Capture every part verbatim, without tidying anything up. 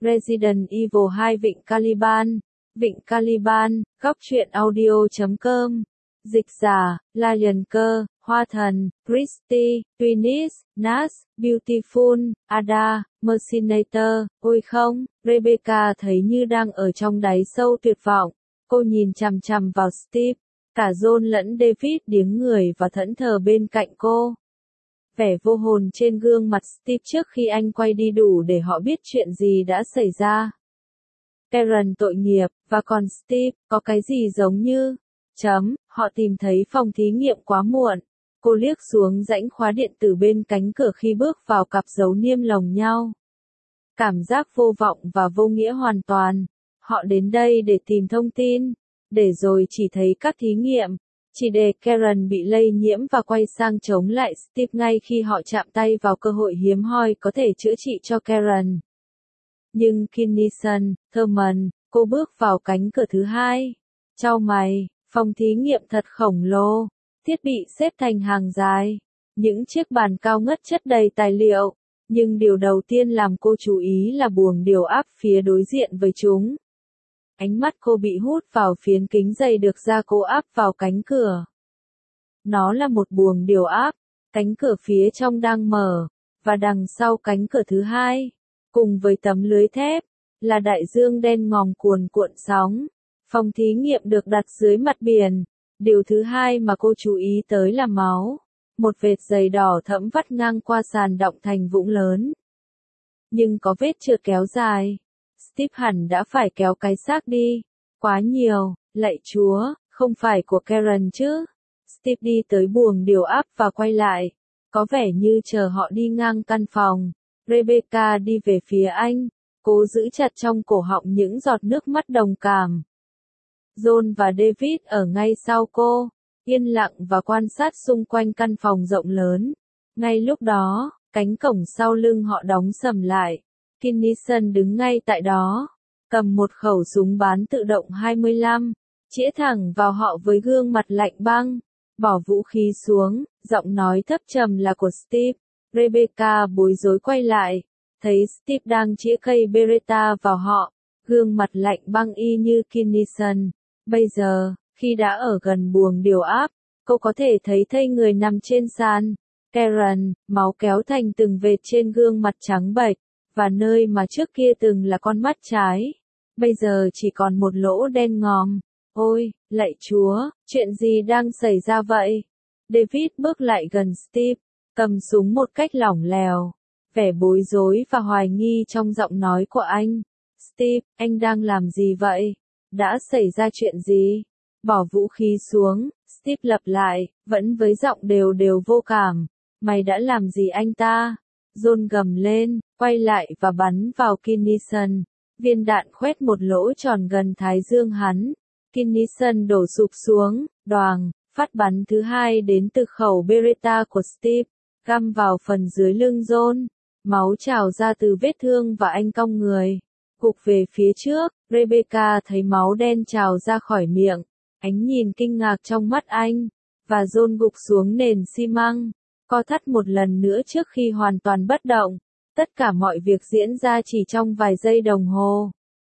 Resident Evil hai Vịnh Caliban. Vịnh Caliban, góc truyện audio chấm com. Dịch giả, Lion Cơ, Hoa Thần, Christy, Twinnis, Nas, Beautiful, Ada, Mercinator. Ôi không, Rebecca thấy như đang ở trong đáy sâu tuyệt vọng. Cô nhìn chằm chằm vào Steve. Cả John lẫn David điếng người và thẫn thờ bên cạnh cô. Vẻ vô hồn trên gương mặt Steve trước khi anh quay đi đủ để họ biết chuyện gì đã xảy ra. Karen tội nghiệp, và còn Steve, có cái gì giống như... Chấm, họ tìm thấy phòng thí nghiệm quá muộn. Cô liếc xuống rãnh khóa điện tử bên cánh cửa khi bước vào cặp dấu niêm lồng nhau. Cảm giác vô vọng và vô nghĩa hoàn toàn. Họ đến đây để tìm thông tin, để rồi chỉ thấy các thí nghiệm. Chỉ để Karen bị lây nhiễm và quay sang chống lại Steve ngay khi họ chạm tay vào cơ hội hiếm hoi có thể chữa trị cho Karen. Nhưng Kinnison, Thurman, cô bước vào cánh cửa thứ hai. Chau mày, phòng thí nghiệm thật khổng lồ, thiết bị xếp thành hàng dài, những chiếc bàn cao ngất chất đầy tài liệu, nhưng điều đầu tiên làm cô chú ý là buồng điều áp phía đối diện với chúng. Ánh mắt cô bị hút vào phiến kính dày được gia cố áp vào cánh cửa. Nó là một buồng điều áp, cánh cửa phía trong đang mở, và đằng sau cánh cửa thứ hai, cùng với tấm lưới thép, là đại dương đen ngòm cuồn cuộn sóng. Phòng thí nghiệm được đặt dưới mặt biển. Điều thứ hai mà cô chú ý tới là máu. Một vệt dày đỏ thẫm vắt ngang qua sàn đọng thành vũng lớn. Nhưng có vết trượt kéo dài. Steve hẳn đã phải kéo cái xác đi. Quá nhiều, lạy Chúa, không phải của Karen chứ. Steve đi tới buồng điều áp và quay lại. Có vẻ như chờ họ đi ngang căn phòng. Rebecca đi về phía anh. Cố giữ chặt trong cổ họng những giọt nước mắt đồng cảm. John và David ở ngay sau cô, yên lặng và quan sát xung quanh căn phòng rộng lớn. Ngay lúc đó, cánh cổng sau lưng họ đóng sầm lại. Kinnison đứng ngay tại đó, cầm một khẩu súng bán tự động hai mươi lăm, chĩa thẳng vào họ với gương mặt lạnh băng. Bỏ vũ khí xuống, giọng nói thấp trầm là của Steve. Rebecca bối rối quay lại, thấy Steve đang chĩa cây Beretta vào họ, gương mặt lạnh băng y như Kinnison. Bây giờ, khi đã ở gần buồng điều áp, cô có thể thấy thây người nằm trên sàn. Karen, máu kéo thành từng vệt trên gương mặt trắng bệch, và nơi mà trước kia từng là con mắt trái, bây giờ chỉ còn một lỗ đen ngòm. Ôi, lạy Chúa, chuyện gì đang xảy ra vậy? David bước lại gần Steve, cầm súng một cách lỏng lẻo, vẻ bối rối và hoài nghi trong giọng nói của anh. Steve, anh đang làm gì vậy? Đã xảy ra chuyện gì? Bỏ vũ khí xuống, Steve lặp lại, vẫn với giọng đều đều vô cảm. Mày đã làm gì anh ta? John gầm lên, quay lại và bắn vào Kinnison. Viên đạn khoét một lỗ tròn gần thái dương hắn. Kinnison đổ sụp xuống, đoàng, phát bắn thứ hai đến từ khẩu Beretta của Steve, găm vào phần dưới lưng John. Máu trào ra từ vết thương và anh cong người. Gục về phía trước, Rebecca thấy máu đen trào ra khỏi miệng, ánh nhìn kinh ngạc trong mắt anh, và John gục xuống nền xi măng, co thắt một lần nữa trước khi hoàn toàn bất động. Tất cả mọi việc diễn ra chỉ trong vài giây đồng hồ.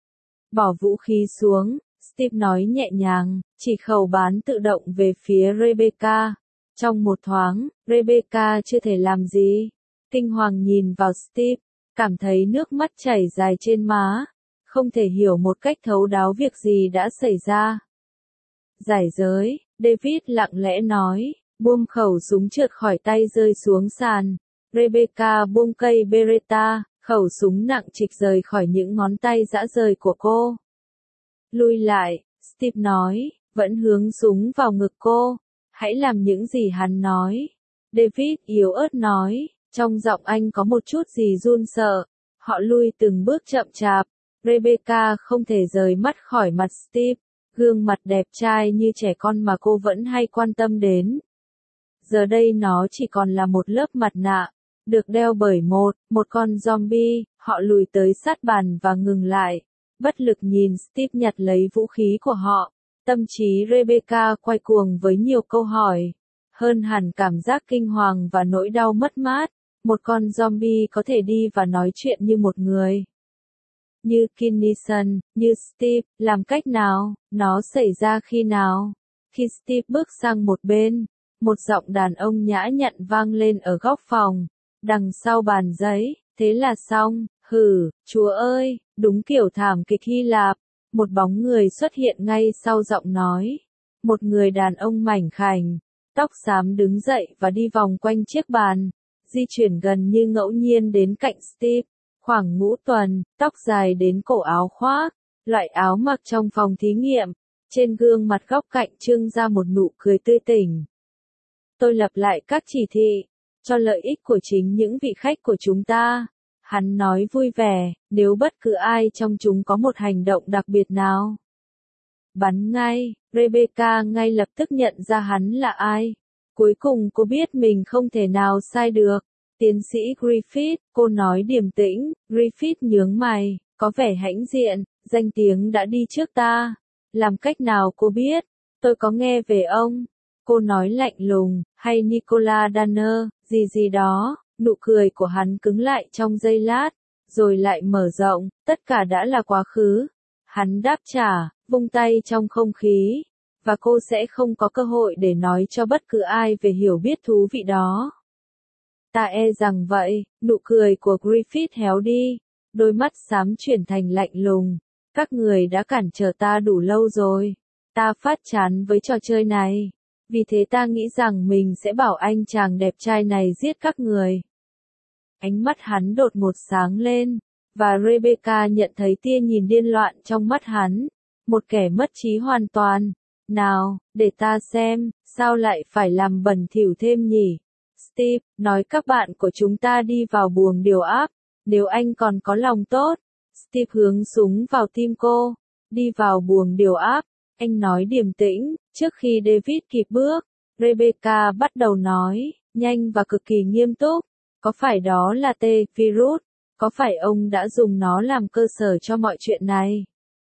Bỏ vũ khí xuống, Steve nói nhẹ nhàng, chỉ khẩu bán tự động về phía Rebecca. Trong một thoáng, Rebecca chưa thể làm gì. Kinh hoàng nhìn vào Steve, cảm thấy nước mắt chảy dài trên má, không thể hiểu một cách thấu đáo việc gì đã xảy ra. Giải giới, David lặng lẽ nói, buông khẩu súng trượt khỏi tay rơi xuống sàn. Rebecca buông cây Beretta, khẩu súng nặng trịch rời khỏi những ngón tay dã rời của cô. Lui lại, Steve nói, vẫn hướng súng vào ngực cô. Hãy làm những gì hắn nói. David yếu ớt nói, trong giọng anh có một chút gì run sợ. Họ lui từng bước chậm chạp. Rebecca không thể rời mắt khỏi mặt Steve, gương mặt đẹp trai như trẻ con mà cô vẫn hay quan tâm đến. Giờ đây nó chỉ còn là một lớp mặt nạ, được đeo bởi một, một con zombie. Họ lùi tới sát bàn và ngừng lại, bất lực nhìn Steve nhặt lấy vũ khí của họ. Tâm trí Rebecca quay cuồng với nhiều câu hỏi, hơn hẳn cảm giác kinh hoàng và nỗi đau mất mát. Một con zombie có thể đi và nói chuyện như một người. như Kinnison, như Steve, làm cách nào, nó xảy ra khi nào? Khi Steve bước sang một bên, một giọng đàn ông nhã nhặn vang lên ở góc phòng, đằng sau bàn giấy, thế là xong, hừ, Chúa ơi, đúng kiểu thảm kịch Hy Lạp, một bóng người xuất hiện ngay sau giọng nói. Một người đàn ông mảnh khảnh, tóc xám đứng dậy và đi vòng quanh chiếc bàn, di chuyển gần như ngẫu nhiên đến cạnh Steve, khoảng ngũ tuần, tóc dài đến cổ áo khoác, loại áo mặc trong phòng thí nghiệm, trên gương mặt góc cạnh trưng ra một nụ cười tươi tỉnh. Tôi lặp lại các chỉ thị, cho lợi ích của chính những vị khách của chúng ta. Hắn nói vui vẻ, nếu bất cứ ai trong chúng có một hành động đặc biệt nào. Bắn ngay, Rebecca ngay lập tức nhận ra hắn là ai. Cuối cùng cô biết mình không thể nào sai được. Tiến sĩ Griffith, cô nói điềm tĩnh, Griffith nhướng mày, có vẻ hãnh diện, danh tiếng đã đi trước ta. Làm cách nào cô biết? Tôi có nghe về ông. Cô nói lạnh lùng, hay Nicola Danner, gì gì đó. Nụ cười của hắn cứng lại trong giây lát, rồi lại mở rộng, tất cả đã là quá khứ. Hắn đáp trả, vung tay trong không khí, và cô sẽ không có cơ hội để nói cho bất cứ ai về hiểu biết thú vị đó. Ta e rằng vậy, nụ cười của Griffith héo đi, đôi mắt xám chuyển thành lạnh lùng. Các người đã cản trở ta đủ lâu rồi. Ta phát chán với trò chơi này. Vì thế ta nghĩ rằng mình sẽ bảo anh chàng đẹp trai này giết các người. Ánh mắt hắn đột ngột sáng lên, và Rebecca nhận thấy tia nhìn điên loạn trong mắt hắn. Một kẻ mất trí hoàn toàn. Nào, để ta xem, sao lại phải làm bẩn thỉu thêm nhỉ? Steve, nói các bạn của chúng ta đi vào buồng điều áp, nếu anh còn có lòng tốt. Steve hướng súng vào tim cô, đi vào buồng điều áp, anh nói điềm tĩnh, trước khi David kịp bước, Rebecca bắt đầu nói, nhanh và cực kỳ nghiêm túc, có phải đó là T-virus, có phải ông đã dùng nó làm cơ sở cho mọi chuyện này?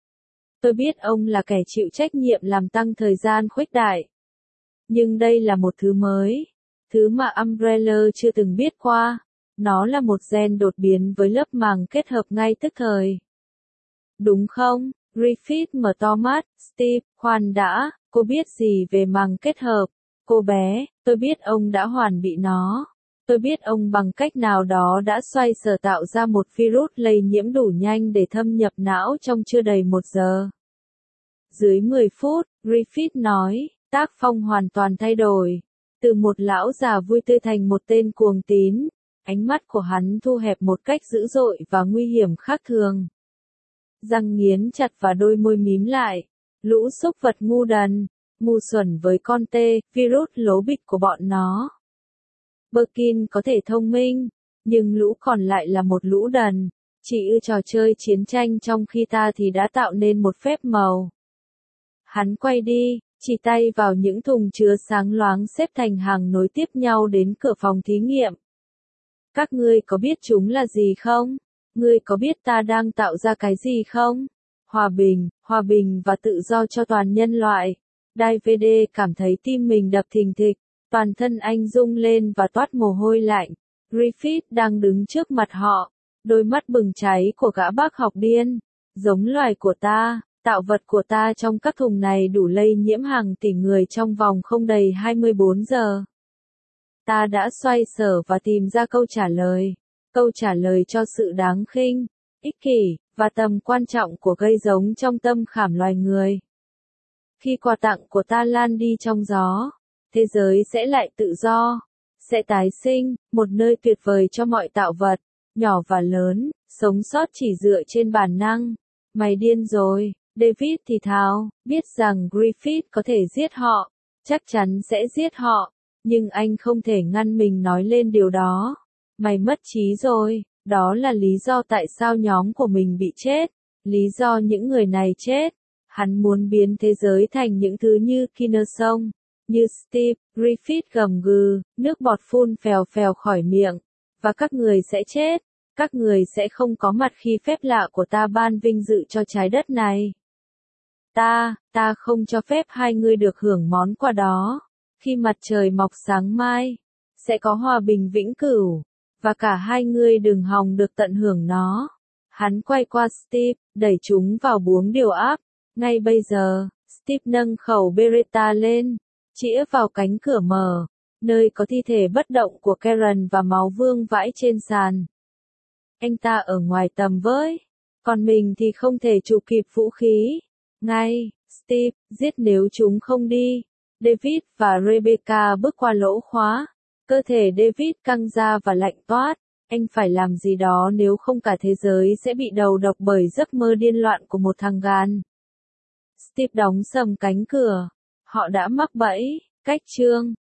Tôi biết ông là kẻ chịu trách nhiệm làm tăng thời gian khuếch đại. Nhưng đây là một thứ mới, thứ mà Umbrella chưa từng biết qua. Nó là một gen đột biến với lớp màng kết hợp ngay tức thời. Đúng không? Griffith mở to mắt, Steve, khoan đã, cô biết gì về màng kết hợp? Cô bé, tôi biết ông đã hoàn bị nó. Tôi biết ông bằng cách nào đó đã xoay sở tạo ra một virus lây nhiễm đủ nhanh để thâm nhập não trong chưa đầy một giờ. Dưới mười phút, Griffith nói, tác phong hoàn toàn thay đổi. Từ một lão già vui tươi thành một tên cuồng tín. Ánh mắt của hắn thu hẹp một cách dữ dội và nguy hiểm khác thường. Răng nghiến chặt và đôi môi mím lại. Lũ súc vật ngu đần, ngu xuẩn với con tê, virus lố bịch của bọn nó. Birkin có thể thông minh, nhưng lũ còn lại là một lũ đần. Chỉ ư trò chơi chiến tranh trong khi ta thì đã tạo nên một phép màu. Hắn quay đi, chỉ tay vào những thùng chứa sáng loáng xếp thành hàng nối tiếp nhau đến cửa phòng thí nghiệm. Các ngươi có biết chúng là gì không? Ngươi có biết ta đang tạo ra cái gì không? Hòa bình, hòa bình và tự do cho toàn nhân loại. David cảm thấy tim mình đập thình thịch, toàn thân anh rung lên và toát mồ hôi lạnh. Griffith đang đứng trước mặt họ, đôi mắt bừng cháy của gã bác học điên. Giống loài của ta, tạo vật của ta trong các thùng này đủ lây nhiễm hàng tỷ người trong vòng không đầy hai mươi bốn giờ. Ta đã xoay sở và tìm ra câu trả lời. Câu trả lời cho sự đáng khinh, ích kỷ, và tầm quan trọng của gây giống trong tâm khảm loài người. Khi quà tặng của ta lan đi trong gió, thế giới sẽ lại tự do, sẽ tái sinh, một nơi tuyệt vời cho mọi tạo vật, nhỏ và lớn, sống sót chỉ dựa trên bản năng. Mày điên rồi, David thì thào, biết rằng Griffith có thể giết họ, chắc chắn sẽ giết họ, nhưng anh không thể ngăn mình nói lên điều đó. Mày mất trí rồi, đó là lý do tại sao nhóm của mình bị chết, lý do những người này chết. Hắn muốn biến thế giới thành những thứ như Kinnison, như Steve, Griffith gầm gừ, nước bọt phun phèo phèo khỏi miệng, và các người sẽ chết, các người sẽ không có mặt khi phép lạ của ta ban vinh dự cho trái đất này. Ta, ta không cho phép hai người được hưởng món quà đó. Khi mặt trời mọc sáng mai, sẽ có hòa bình vĩnh cửu, và cả hai người đừng hòng được tận hưởng nó. Hắn quay qua Steve, đẩy chúng vào buồng điều áp. Ngay bây giờ, Steve nâng khẩu Beretta lên, chĩa vào cánh cửa mở, nơi có thi thể bất động của Karen và máu vương vãi trên sàn. Anh ta ở ngoài tầm với, còn mình thì không thể chụp kịp vũ khí. Ngay, Steve, giết nếu chúng không đi. David và Rebecca bước qua lỗ khóa. Cơ thể David căng ra và lạnh toát. Anh phải làm gì đó nếu không cả thế giới sẽ bị đầu độc bởi giấc mơ điên loạn của một thằng gan. Steve đóng sầm cánh cửa. Họ đã mắc bẫy. Cách chương